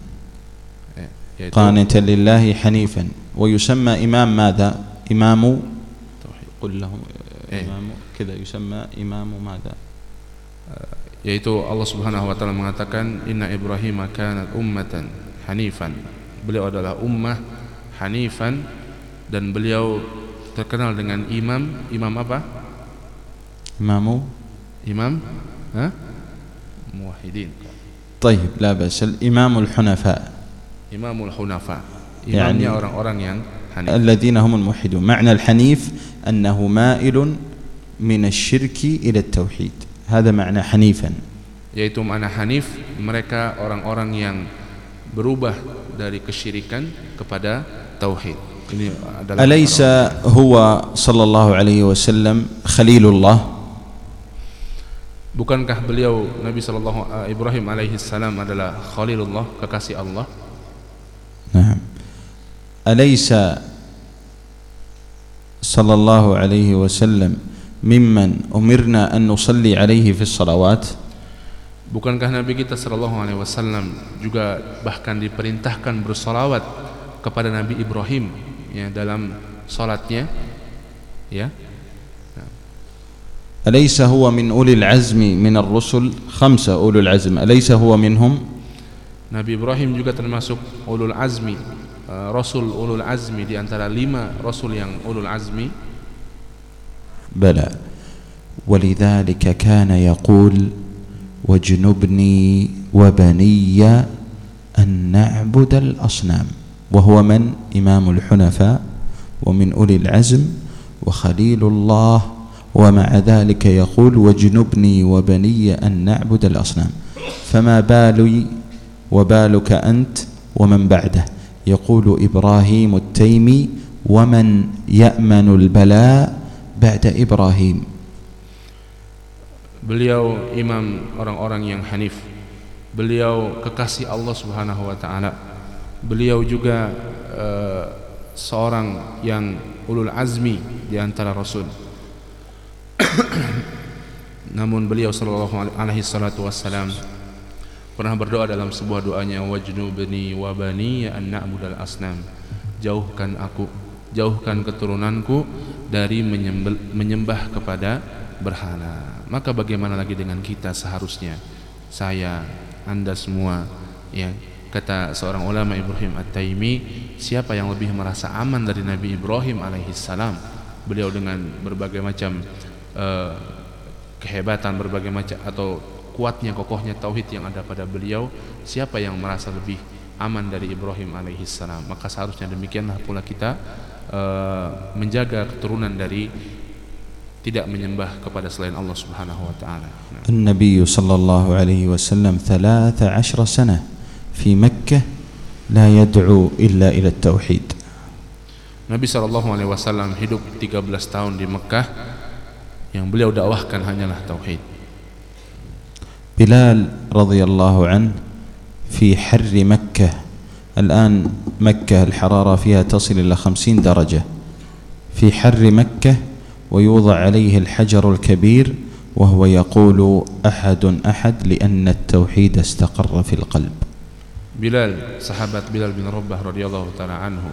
قانتا لله حنيفا ويسمى إمام ماذا؟ إمام قل لهم إمام كذا يسمى إمام ماذا؟ yaitu Allah Subhanahu wa taala mengatakan inna Ibrahim kana ummatan hanifan. Beliau adalah ummah hanifan, dan beliau terkenal dengan imam. Imam apa? Imamu Imam ha? Muwahhidin. طيب لا بأس. الإمام الحنفاء. Imamul Hunafa. Imamnya يعني orang-orang yang hanif. الذين هم الموحدون. معنى الحنيف أنه مائل من الشرك إلى التوحيد. هذا معنى حنيفا. yaitu makna hanif, mereka orang-orang yang berubah dari kesyirikan kepada tauhid. Ini adalah Alaysa huwa sallallahu alaihi wasallam khalilullah? Bukankah beliau Nabi sallallahu Ibrahim alaihi salam adalah khalilullah, kekasih Allah? Naam. Alaysa sallallahu alaihi wasallam mimman umirna an nusalli alaihi fi salawat? Bukankah Nabi kita sallallahu alaihi wasallam juga bahkan diperintahkan bersalawat kepada Nabi Ibrahim ya dalam salatnya ya? أليس هو من أولي العزم من الرسل خمسة أولو العزم أليس هو منهم؟ Nabi Ibrahim juga termasuk ulul azmi, uh, rasul ulul azmi di antara lima rasul yang ulul azmi. بلى ولذلك كان يقول واجنبني وبني أن نعبد الأصنام وهو من إمام الحنفاء ومن أولي العزم وخليل الله ومع ذلك يقول واجنبني وبني أن نعبد الأصنام فما بالي وبالك أنت ومن بعده يقول إبراهيم التيمي ومن يأمن البلاء بعد إبراهيم. Beliau imam orang-orang yang hanif, beliau kekasih Allah Subhanahu wa taala, beliau juga uh, seorang yang ulul azmi di antara rasul. Namun beliau sallallahu alaihi salatu wassalam pernah berdoa dalam sebuah doanya, wajnubni wa bani an na'budal asnam, jauhkan aku, jauhkan keturunanku dari menyembah, menyembah kepada berhala. Maka bagaimana lagi dengan kita seharusnya, saya, anda semua ya. Kata seorang ulama Ibrahim At-Taimi, siapa yang lebih merasa aman dari Nabi Ibrahim alaihi salam? Beliau dengan berbagai macam Uh, kehebatan, berbagai macam atau kuatnya, kokohnya tauhid yang ada pada beliau, siapa yang merasa lebih aman dari Ibrahim alaihi salam? Maka seharusnya demikianlah pula kita uh, menjaga keturunan dari tidak menyembah kepada selain Allah Subhanahu wa taala. An-Nabi sallallahu alaihi wasallam ثلاث عشر سنة في مكة لا يدعو إلا إلى التوحيد. Nabi sallallahu alaihi wasallam hidup tiga belas tahun di Mekah, yang beliau dakwahkan hanyalah tauhid. Bilal radhiyallahu anhu في حر مكة الآن مكة الحرارة فيها تصل إلى خمسين درجة في حر مكة ويوضع عليه الحجر الكبير وهو يقول أحد أحد لأن التوحيد استقر في القلب. Bilal, sahabat Bilal bin Rabah radhiyallahu taala anhu,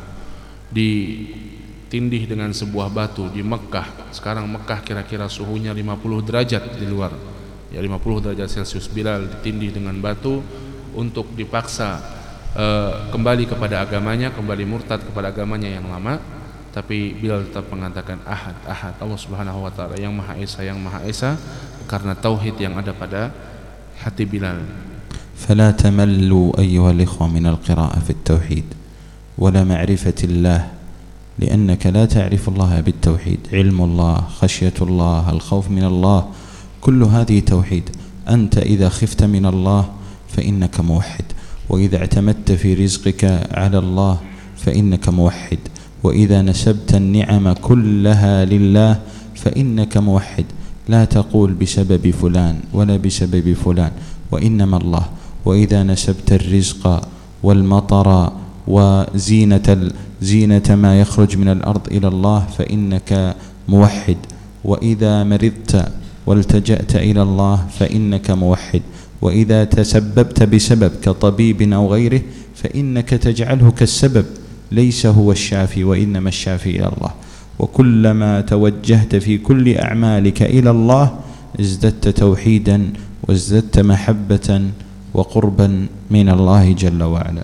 ditindih dengan sebuah batu di Mekah. Sekarang Mekah kira-kira suhunya lima puluh derajat di luar, ya lima puluh derajat Celcius. Bilal ditindih dengan batu untuk dipaksa uh, kembali kepada agamanya, kembali murtad kepada agamanya yang lama. Tapi Bilal tetap mengatakan ahad, ahad, Allah Subhanahu wa taala yang Maha Esa, yang Maha Esa, karena tauhid yang ada pada hati Bilal. فلا تملوا أيها الإخوة من القراءة في التوحيد ولا معرفة الله، لأنك لا تعرف الله بالتوحيد. علم الله، خشية الله، الخوف من الله، كل هذه توحيد. أنت إذا خفت من الله فإنك موحد، وإذا اعتمدت في رزقك على الله فإنك موحد، وإذا نسبت النعم كلها لله فإنك موحد. لا تقول بسبب فلان ولا بسبب فلان، وإنما الله. وإذا نسبت الرزق والمطر وزينة زينة ما يخرج من الأرض إلى الله فإنك موحد. وإذا مرضت والتجأت إلى الله فإنك موحد. وإذا تسببت بسبب كطبيب أو غيره فإنك تجعله كالسبب، ليس هو الشافي وإنما الشافي إلى الله. وكلما توجهت في كل أعمالك إلى الله ازددت توحيدا وازددت محبة وقربا من الله جل وعلا.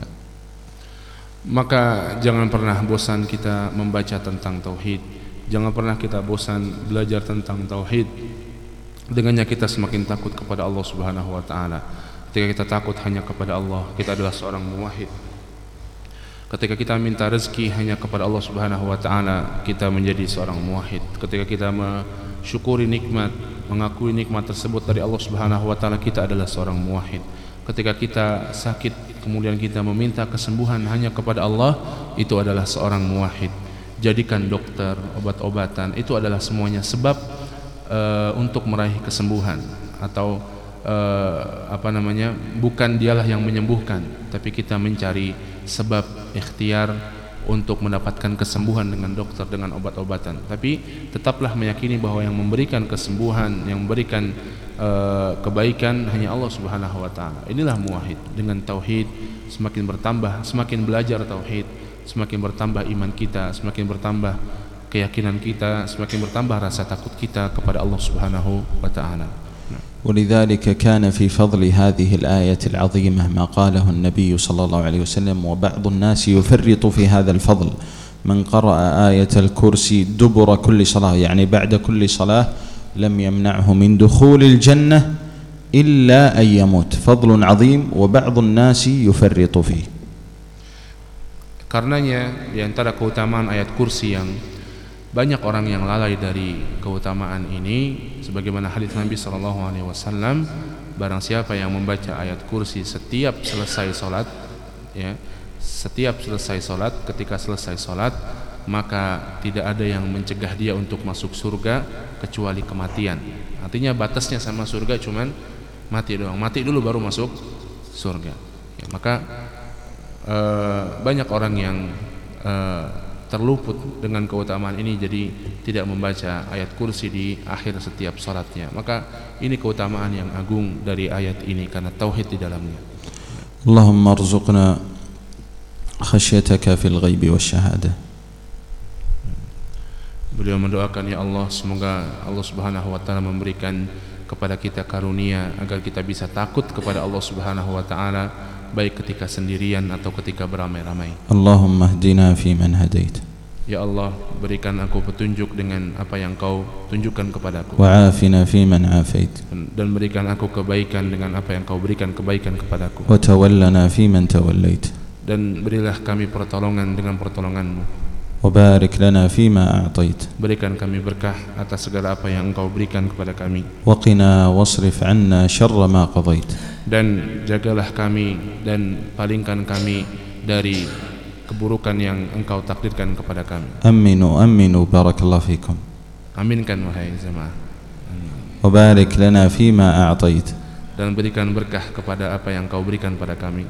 Maka jangan pernah bosan kita membaca tentang tauhid, jangan pernah kita bosan belajar tentang tauhid. Dengannya kita semakin takut kepada Allah Subhanahu wa taala. Ketika kita takut hanya kepada Allah, kita adalah seorang muwahhid. Ketika kita minta rezeki hanya kepada Allah Subhanahu wa taala, kita menjadi seorang muwahhid. Ketika kita mensyukuri nikmat mengakui nikmat tersebut dari Allah Subhanahu wa taala, kita adalah seorang muwahhid. Ketika kita sakit kemudian kita meminta kesembuhan hanya kepada Allah, itu adalah seorang muwahhid. Jadikan dokter, obat-obatan itu adalah semuanya sebab uh, untuk meraih kesembuhan, atau uh, apa namanya, bukan dialah yang menyembuhkan, tapi kita mencari sebab ikhtiar untuk mendapatkan kesembuhan dengan dokter, dengan obat-obatan. Tapi tetaplah meyakini bahwa yang memberikan kesembuhan, yang memberikan uh, kebaikan hanya Allah Subhanahu wa taala. Inilah muwahhid. Dengan tauhid semakin bertambah, semakin belajar tauhid, semakin bertambah iman kita, semakin bertambah keyakinan kita, semakin bertambah rasa takut kita kepada Allah Subhanahu wa taala. ولذلك كان في فضل هذه الآية العظيمة ما قاله النبي صلى الله عليه وسلم، وبعض الناس يفرط في هذا الفضل. من قرأ آية الكرسي دبر كل صلاة، يعني بعد كل صلاة، لم يمنعه من دخول الجنة إلا أن يموت. فضل عظيم وبعض الناس يفرط فيه. Karenanya di antara keutamaan ayat kursi yang banyak orang yang lalai dari keutamaan ini, sebagaimana hadis Nabi sallallahu alaihi wasallam, barang siapa yang membaca ayat kursi setiap selesai salat, ya, setiap selesai salat, ketika selesai salat, maka tidak ada yang mencegah dia untuk masuk surga kecuali kematian. Artinya batasnya sama surga cuman mati doang. Mati dulu baru masuk surga. Ya, maka uh, banyak orang yang uh, terluput dengan keutamaan ini, jadi tidak membaca ayat kursi di akhir setiap salatnya. Maka ini keutamaan yang agung dari ayat ini karena tauhid di dalamnya. Allahumma arzuqna khasyataka fil ghaibi wasyahadah. Beliau mendoakan, ya Allah, semoga Allah Subhanahu wa taala memberikan kepada kita karunia agar kita bisa takut kepada Allah Subhanahu wa taala, baik ketika sendirian atau ketika beramai-ramai. Allahumma hdina fi man hadait. Ya Allah, berikan aku petunjuk dengan apa yang Kau tunjukkan kepadaku. Wa afina fi man afait. Dan berikan aku kebaikan dengan apa yang Kau berikan kebaikan kepadaku. Wa tawallana fi man tawallait. Dan berilah kami pertolongan dengan pertolongan-Mu. Wa barik lana fi ma a'tait. Berikan kami berkah atas segala apa yang Engkau berikan kepada kami. Wa qina wasrif 'anna syarra ma qadait. Dan jagalah kami dan palingkan kami dari keburukan yang Engkau takdirkan kepada kami. Aminu aminu barakallahu fikum. Aminkan wahai jemaah. Wa barik lana fi ma a'tait. Dan berikan berkah kepada apa yang Kau berikan pada kami.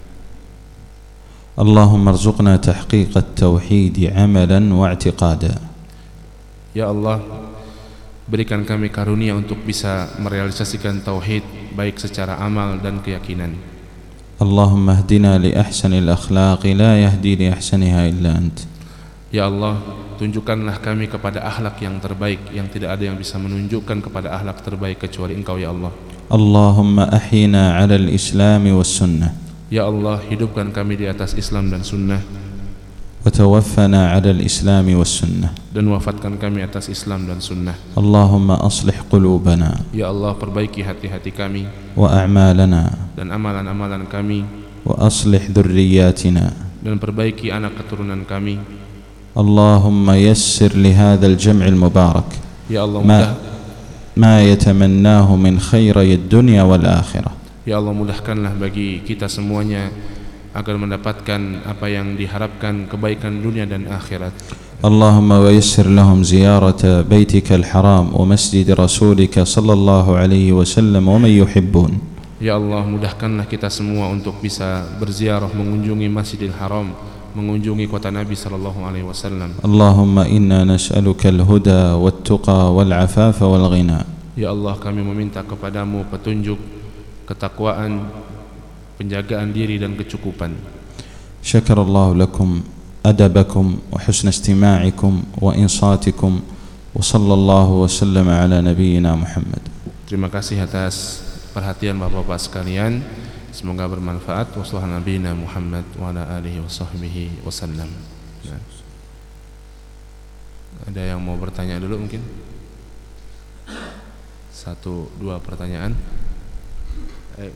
Allahumma arzuqna tahqiq at-tauhid 'amalan wa i'tiqada. Ya Allah, berikan kami karunia untuk bisa merealisasikan tauhid baik secara amal dan keyakinan. Allahumma hdina li ahsanil akhlaq la yahdi li ahsaniha illa ant. Ya Allah, tunjukkanlah kami kepada akhlak yang terbaik, yang tidak ada yang bisa menunjukkan kepada akhlak terbaik kecuali Engkau, ya Allah. Allahumma ahyina 'ala al-islam was sunnah. Ya Allah, hidupkan kami di atas Islam dan sunnah. Wa tawaffana 'ala al-islam was sunnah. Dan wafatkan kami atas Islam dan sunnah. Allahumma aslih qulubana. Ya Allah, perbaiki hati-hati kami wa a'malana. Dan amalan-amalan kami. Wa aslih dhurriyyatina. Dan perbaiki anak keturunan kami. Allahumma yassir li hadzal jam'il mubarak. Ya Allah, mudah ma yatamannahu min khairai ad-dunya wal akhirah. Ya Allah, mudahkanlah bagi kita semuanya agar mendapatkan apa yang diharapkan, kebaikan dunia dan akhirat. Allahumma wa yassir lahum ziyarata baitikal haram wa masjid rasulika sallallahu alaihi wasallam wa man yuhibbun. Ya Allah, mudahkanlah kita semua untuk bisa berziarah, mengunjungi Masjidil Haram, mengunjungi kota Nabi sallallahu alaihi wasallam. Allahumma inna nas'aluka al-huda wat-tuqa wal-'afafa wal-ghina. Ya Allah, kami meminta kepadamu petunjuk, ketakwaan, penjagaan diri dan kecukupan. Syakarallahu lakum adabakum wa husna istima'ikum wa insatikum wa sallallahu wa sallama ala nabiyyina Muhammad. Terima kasih atas perhatian Bapak-bapak sekalian. Semoga bermanfaat. Wassallallahu nabiyina Muhammad wa ala alihi wa sahbihi wasallam. Nah. Ada yang mau bertanya dulu mungkin? Satu dua pertanyaan. Eh.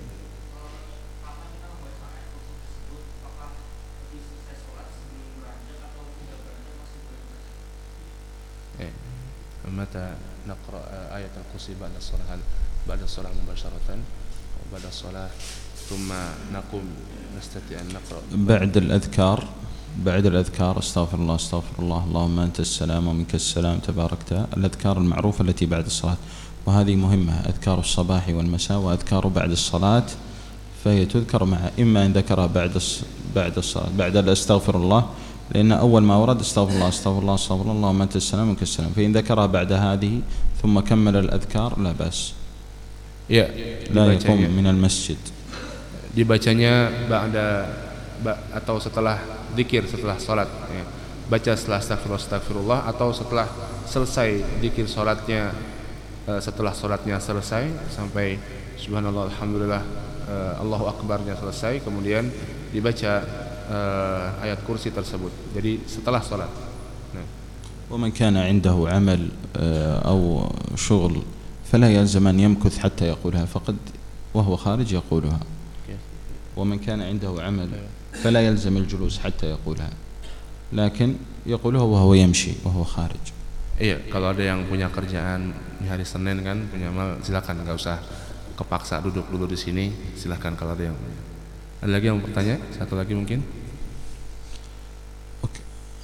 Eh. Mata naqra ayat al-kursi. kursi ba'da shalah ba'da shalah mubasharatan atau ba'da shalah thumma naqum nastati an naqra بعد الأذكار بعد الأذكار استغفر الله استغفر الله اللهم أنت السلام ومنك السلام تباركت، الأذكار المعروفة التي بعد الصلاة، وهذه مهمة، أذكار الصباح والمساء وأذكار بعد الصلاة، فهي تذكر مع إما إن ذكرها بعد بعد الصلاة بعد الاستغفر الله، لأن أول ما ورد استغفر الله استغفر الله استغفر الله اللهم أنت السلام ومنك السلام، فإن ذكرها بعد هذه ثم كمل الأذكار لا بأس. Ya, لا يقوم من المسجد. Dibacanya ba'da atau setelah zikir setelah salat ya. Baca setelah astagfirullah astagfirullah atau setelah selesai zikir salatnya, setelah salatnya selesai sampai subhanallah alhamdulillah Allahu akbarnya selesai, kemudian dibaca uh, ayat kursi tersebut. Jadi setelah salat. Nah. ومن كان عنده عمل أو شغل فلا يلزم أن يمكث حتى يقولها فقد وهو خارج يقولها. ومن كان عنده عمل فلا يلزم الجلوس حتى يقولها لكن يقولها وهو يمشي وهو خارج. Iya, kalau ada yang punya kerjaan di hari Senin kan punya amal, silakan, nggak usah kepaksa duduk dulu di sini, silakan kalau ada yang. Ada lagi yang bertanya? Satu lagi mungkin? Oke.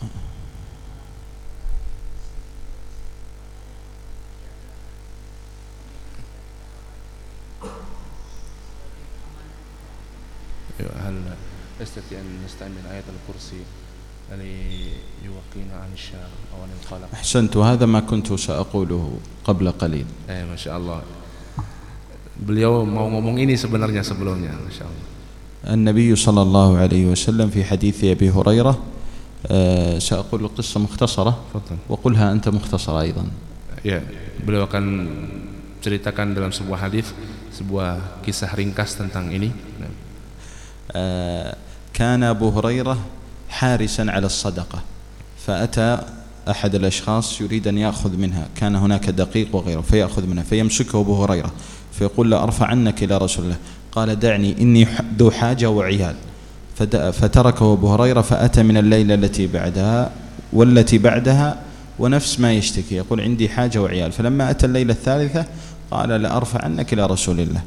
Ya, hal استطيع أن نستعمل آية الكرسي ليوقينا عن الشر أو عن القلق. أحسنت، وهذا ما كنت سأقوله قبل قليل. Eh, masya Allah. Beliau mau ngomong ini sebenarnya sebelumnya, masya Allah. النبي صلى الله عليه وسلم في حديث أبي هريرة أه سأقول قصة مختصرة وقلها أنت مختصرة أيضا. Ya, beliau akan ceritakan dalam sebuah hadis sebuah kisah ringkas tentang ini. أه كان أبو هريرة حارسا على الصدقة، فأتى أحد الأشخاص يريد أن يأخذ منها، كان هناك دقيق وغيره، فيأخذ منها فيمسكه أبو هريرة فيقول له أرفع عنك إلى رسول الله، قال دعني إني ذو حاجة وعيال، فتركه أبو هريرة فأتى من الليلة التي بعدها والتي بعدها ونفس ما يشتكي، يقول عندي حاجة وعيال، فلما أتى الليلة الثالثة قال لأرفع عنك إلى رسول الله،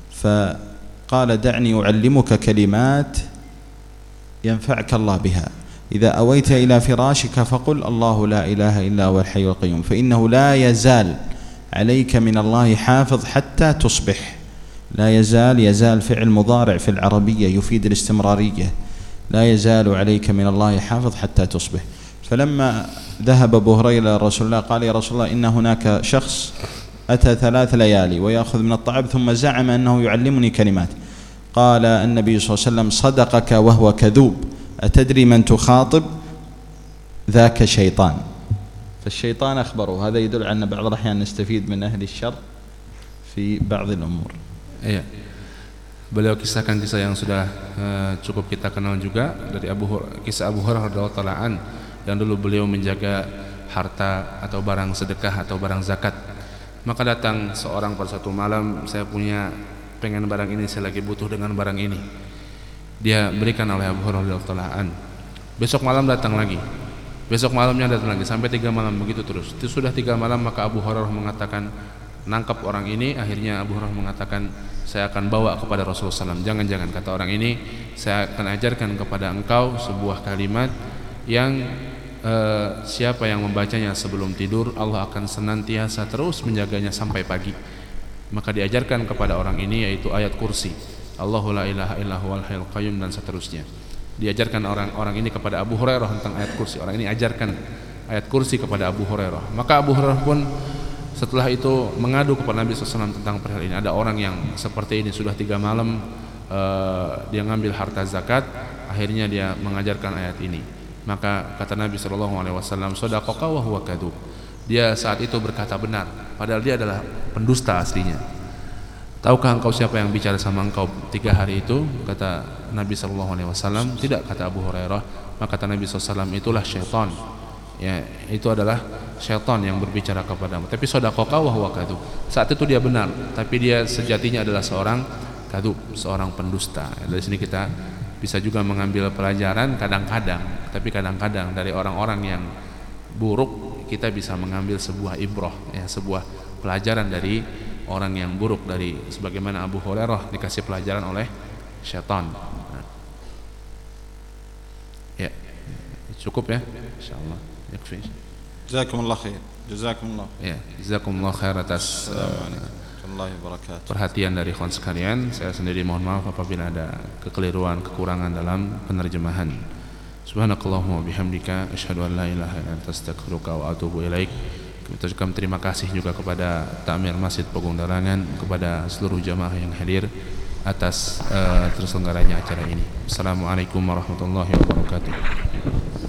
فقال دعني أعلمك كلمات ينفعك الله بها، إذا أويت إلى فراشك فقل الله لا إله إلا هو الحي القيوم، فإنه لا يزال عليك من الله حافظ حتى تصبح. لا يزال، يزال فعل مضارع في العربية يفيد الاستمرارية، لا يزال عليك من الله حافظ حتى تصبح. فلما ذهب أبو هريرة إلى رسول الله قال يا رسول الله إن هناك شخص أتى ثلاث ليالي ويأخذ من الطعام ثم زعم أنه يعلمني كلمات، قال النبي صلى الله عليه وسلم صدقك وهو كذوب، أتدري من تخاطب؟ ذاك شيطان. فالشيطان أخبره. هذا يدل على أن بعض الأحيان نستفيد من أهل الشر في بعض الأمور. Iya. Beliau kisahkan kisah yang sudah uh, cukup kita kenal juga dari Abu Hur- kisah Abu Hurairah radhiyallahu taala an, yang dulu beliau menjaga harta atau barang sedekah atau barang zakat. Maka datang seorang pada satu malam, saya punya pengen barang ini, saya lagi butuh dengan barang ini. Dia berikan oleh Abu Hurairah radhiyallahu taala an. Besok malam datang lagi. Besok malamnya datang lagi sampai tiga malam begitu terus. Itu sudah tiga malam, maka Abu Hurairah mengatakan, nangkap orang ini. Akhirnya Abu Hurairah mengatakan, saya akan bawa kepada Rasulullah shallallahu alaihi wasallam. Jangan-jangan, kata orang ini, saya akan ajarkan kepada engkau sebuah kalimat yang uh, siapa yang membacanya sebelum tidur, Allah akan senantiasa terus menjaganya sampai pagi. Maka diajarkan kepada orang ini yaitu ayat kursi, Allahu la ilaha illa huwal hayyul qayyum, dan seterusnya. Diajarkan orang-orang ini kepada Abu Hurairah tentang ayat kursi. Orang ini ajarkan ayat kursi kepada Abu Hurairah. Maka Abu Hurairah pun setelah itu mengadu kepada Nabi shallallahu alaihi wasallam tentang perihal ini. Ada orang yang seperti ini, sudah tiga malam uh, dia ngambil harta zakat, akhirnya dia mengajarkan ayat ini. Maka kata Nabi shallallahu alaihi wasallam, shadaqaka wa huwa kadzub. Dia saat itu berkata benar, padahal dia adalah pendusta aslinya. Tahukah engkau siapa yang bicara sama engkau tiga hari itu? Kata Nabi shallallahu alaihi wasallam. Tidak, kata Abu Hurairah. Maka kata Nabi shallallahu alaihi wasallam, itulah syaitan. Ya, itu adalah syaitan yang berbicara kepadamu. Tapi shadaqaka wa huwa kadzub. Saat itu dia benar, tapi dia sejatinya adalah seorang kadzub, seorang pendusta. Dari sini kita bisa juga mengambil pelajaran kadang-kadang, tapi kadang-kadang dari orang-orang yang buruk kita bisa mengambil sebuah ibrah, ya, sebuah pelajaran dari orang yang buruk, dari sebagaimana Abu Hurairah dikasih pelajaran oleh syaitan. Nah. Ya, cukup ya, insyaallah. Yakfi. Jazakumullah khair. Jazakumullah. Ya, jazakumullah khair atas perhatian dari ikhwan sekalian. Saya sendiri mohon maaf apabila ada kekeliruan, kekurangan dalam penerjemahan. Subhanakallahumma bihamdika asyhadu an la ilaha illa anta astaghfiruka wa atubu ilaik. Kita ucapkan terima kasih juga kepada Takmir Masjid Pogung Dalangan, kepada seluruh jamaah yang hadir atas uh, terselenggaranya acara ini. Assalamualaikum warahmatullahi wabarakatuh.